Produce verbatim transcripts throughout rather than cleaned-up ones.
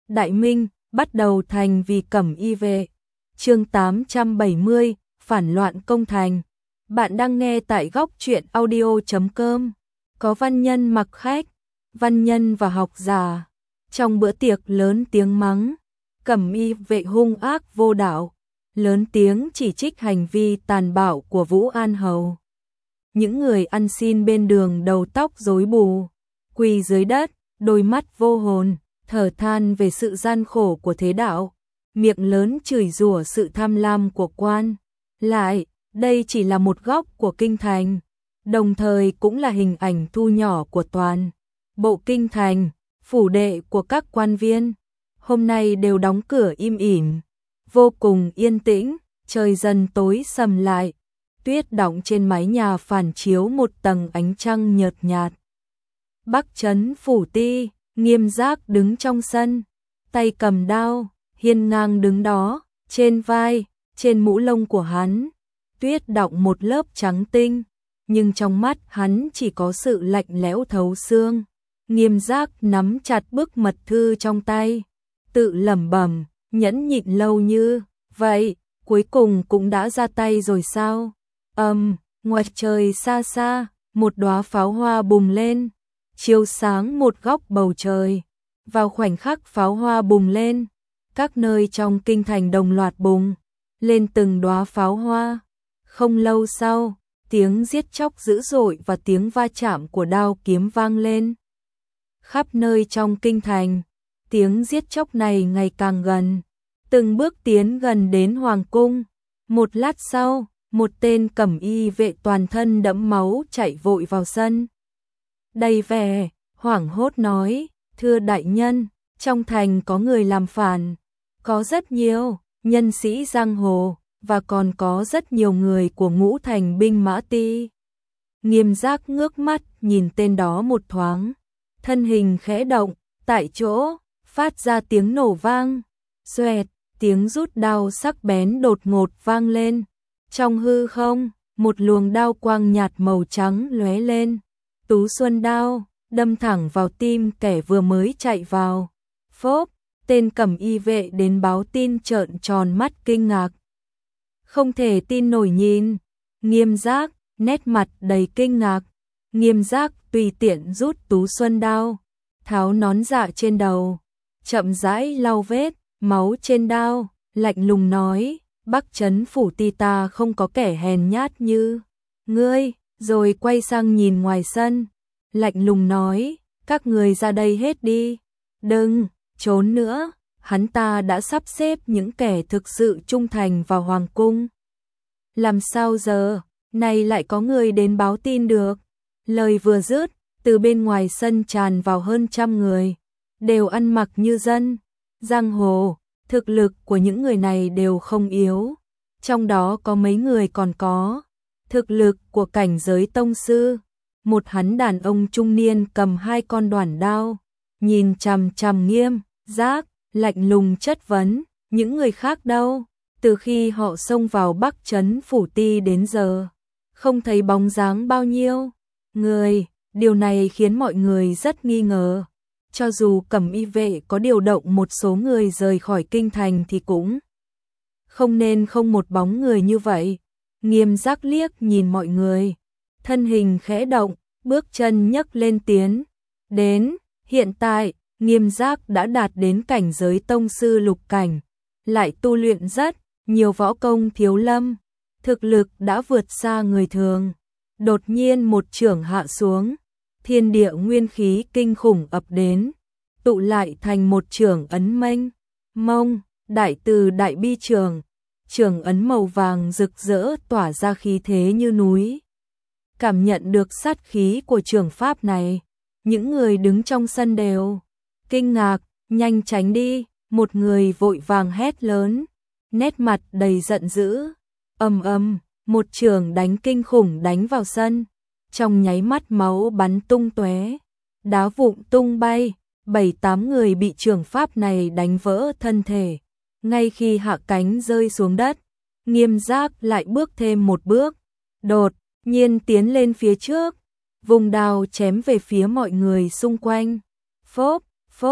Đại Minh, bắt đầu thành vì Cẩm Y vệ. Chương tám trăm bảy mươi, phản loạn công thành. Bạn đang nghe tại góc truyện audio chấm com. Có văn nhân mặc khách, văn nhân và học giả. Trong bữa tiệc lớn tiếng mắng, Cẩm Y vệ hung ác vô đạo, lớn tiếng chỉ trích hành vi tàn bạo của Vũ An Hầu. Những người ăn xin bên đường đầu tóc rối bù, quỳ dưới đất, đôi mắt vô hồn, thở than về sự gian khổ của thế đạo, miệng lớn chửi rủa sự tham lam của quan. Lại, đây chỉ là một góc của kinh thành, đồng thời cũng là hình ảnh thu nhỏ của toàn bộ kinh thành, phủ đệ của các quan viên. Hôm nay đều đóng cửa im ỉm, vô cùng yên tĩnh, trời dần tối sầm lại, tuyết đọng trên mái nhà phản chiếu một tầng ánh trăng nhợt nhạt. Bắc trấn phủ ti, Nghiêm Giác đứng trong sân, tay cầm đao, hiên ngang đứng đó, trên vai, trên mũ lông của hắn, tuyết đọng một lớp trắng tinh, nhưng trong mắt hắn chỉ có sự lạnh lẽo thấu xương. Nghiêm Giác nắm chặt bức mật thư trong tay, tự lẩm bẩm, nhẫn nhịn lâu như vậy, cuối cùng cũng đã ra tay rồi sao? Ầm, um, ngoài trời xa xa, một đóa pháo hoa bùng lên, chiếu sáng một góc bầu trời. Vào khoảnh khắc pháo hoa bùng lên, các nơi trong kinh thành đồng loạt bùng lên từng đóa pháo hoa. Không lâu sau, tiếng giết chóc dữ dội và tiếng va chạm của đao kiếm vang lên khắp nơi trong kinh thành. Tiếng giết chóc này ngày càng gần, từng bước tiến gần đến hoàng cung. Một lát sau, một tên Cẩm Y vệ toàn thân đẫm máu chạy vội vào sân, đầy vẻ hoảng hốt nói: "Thưa đại nhân, trong thành có người làm phản, có rất nhiều nhân sĩ giang hồ và còn có rất nhiều người của Ngũ Thành binh mã ti." Nghiêm Giác ngước mắt nhìn tên đó một thoáng, thân hình khẽ động, tại chỗ phát ra tiếng nổ vang, xoẹt, tiếng rút đao sắc bén đột ngột vang lên. Trong hư không, một luồng đao quang nhạt màu trắng lóe lên, Tú Xuân đao, đâm thẳng vào tim kẻ vừa mới chạy vào. Phốp, tên Cẩm Y vệ đến báo tin trợn tròn mắt kinh ngạc, không thể tin nổi nhìn Nghiêm Giác, nét mặt đầy kinh ngạc. Nghiêm Giác tùy tiện rút Tú Xuân đao, tháo nón dạ trên đầu, chậm rãi lau vết máu trên đao, lạnh lùng nói: "Bắc trấn phủ ti ta không có kẻ hèn nhát như ngươi." Rồi quay sang nhìn ngoài sân, lạnh lùng nói: "Các người ra đây hết đi, đừng trốn nữa." Hắn ta đã sắp xếp những kẻ thực sự trung thành vào hoàng cung. Làm sao giờ, này lại có người đến báo tin được? Lời vừa dứt, từ bên ngoài sân tràn vào hơn trăm người, đều ăn mặc như dân giang hồ. Thực lực của những người này đều không yếu, trong đó có mấy người còn có thực lực của cảnh giới tông sư. Một hắn đàn ông trung niên cầm hai con đoản đao, nhìn chằm chằm Nghiêm Giác, lạnh lùng chất vấn: "Những người khác đâu? Từ khi họ xông vào Bắc trấn phủ ti đến giờ, không thấy bóng dáng bao nhiêu người." Điều này khiến mọi người rất nghi ngờ. Cho dù Cẩm Y vệ có điều động một số người rời khỏi kinh thành thì cũng không nên không một bóng người như vậy. Nghiêm Giác liếc nhìn mọi người, thân hình khẽ động, bước chân nhấc lên tiến đến. Hiện tại, Nghiêm Giác đã đạt đến cảnh giới tông sư lục cảnh, lại tu luyện rất nhiều võ công thiếu lâm, thực lực đã vượt xa người thường. Đột nhiên một chưởng hạ xuống, thiên địa nguyên khí kinh khủng ập đến, tụ lại thành một chưởng ấn mênh mông, đại từ đại bi chưởng. Chưởng ấn màu vàng rực rỡ tỏa ra khí thế như núi. Cảm nhận được sát khí của chưởng pháp này, những người đứng trong sân đều kinh ngạc: "Nhanh tránh đi!" Một người vội vàng hét lớn, nét mặt đầy giận dữ. Ầm ầm, một chưởng đánh kinh khủng đánh vào sân, trong nháy mắt máu bắn tung tóe, đá vụn tung bay, bảy tám người bị chưởng pháp này đánh vỡ thân thể. Ngay khi hạ cánh rơi xuống đất, Nghiêm Giác lại bước thêm một bước, đột nhiên tiến lên phía trước, vùng đao chém về phía mọi người xung quanh. Phốp, phốp,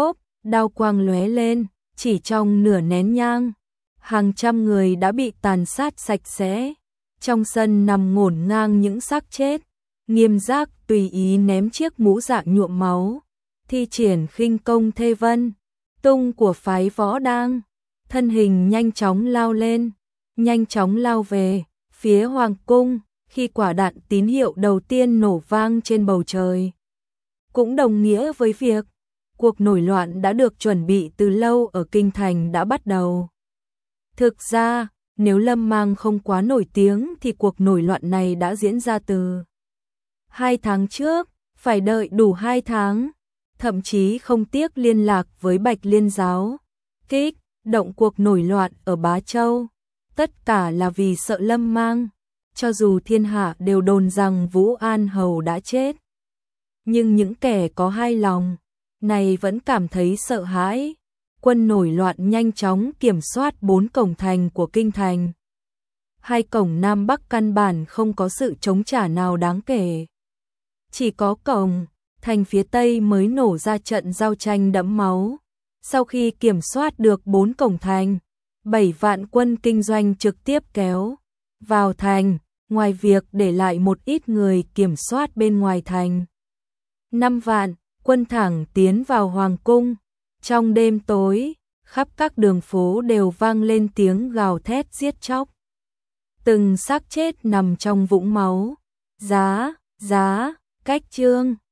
đao quang lóe lên, chỉ trong nửa nén nhang, hàng trăm người đã bị tàn sát sạch sẽ. Trong sân nằm ngổn ngang những xác chết, Nghiêm Giác tùy ý ném chiếc mũ dạng nhuộm máu, thi triển khinh công thê vân, tung của phái Võ Đang, thân hình nhanh chóng lao lên, nhanh chóng lao về phía hoàng cung. Khi quả đạn tín hiệu đầu tiên nổ vang trên bầu trời, cũng đồng nghĩa với việc cuộc nổi loạn đã được chuẩn bị từ lâu ở kinh thành đã bắt đầu. Thực ra, nếu Lâm Mang không quá nổi tiếng thì cuộc nổi loạn này đã diễn ra từ hai tháng trước, phải đợi đủ hai tháng, thậm chí không tiếc liên lạc với Bạch Liên Giáo, kích động cuộc nổi loạn ở Bá Châu. Tất cả là vì sợ Lâm Mang, cho dù thiên hạ đều đồn rằng Vũ An Hầu đã chết, nhưng những kẻ có hai lòng này vẫn cảm thấy sợ hãi. Quân nổi loạn nhanh chóng kiểm soát bốn cổng thành của kinh thành. Hai cổng Nam Bắc căn bản không có sự chống trả nào đáng kể. Chỉ có cổng thành phía Tây mới nổ ra trận giao tranh đẫm máu. Sau khi kiểm soát được bốn cổng thành, bảy vạn quân kinh doanh trực tiếp kéo vào thành, ngoài việc để lại một ít người kiểm soát bên ngoài thành. Năm vạn quân thẳng tiến vào hoàng cung. Trong đêm tối, khắp các đường phố đều vang lên tiếng gào thét giết chóc. Từng xác chết nằm trong vũng máu. Giá, giá, cách trương.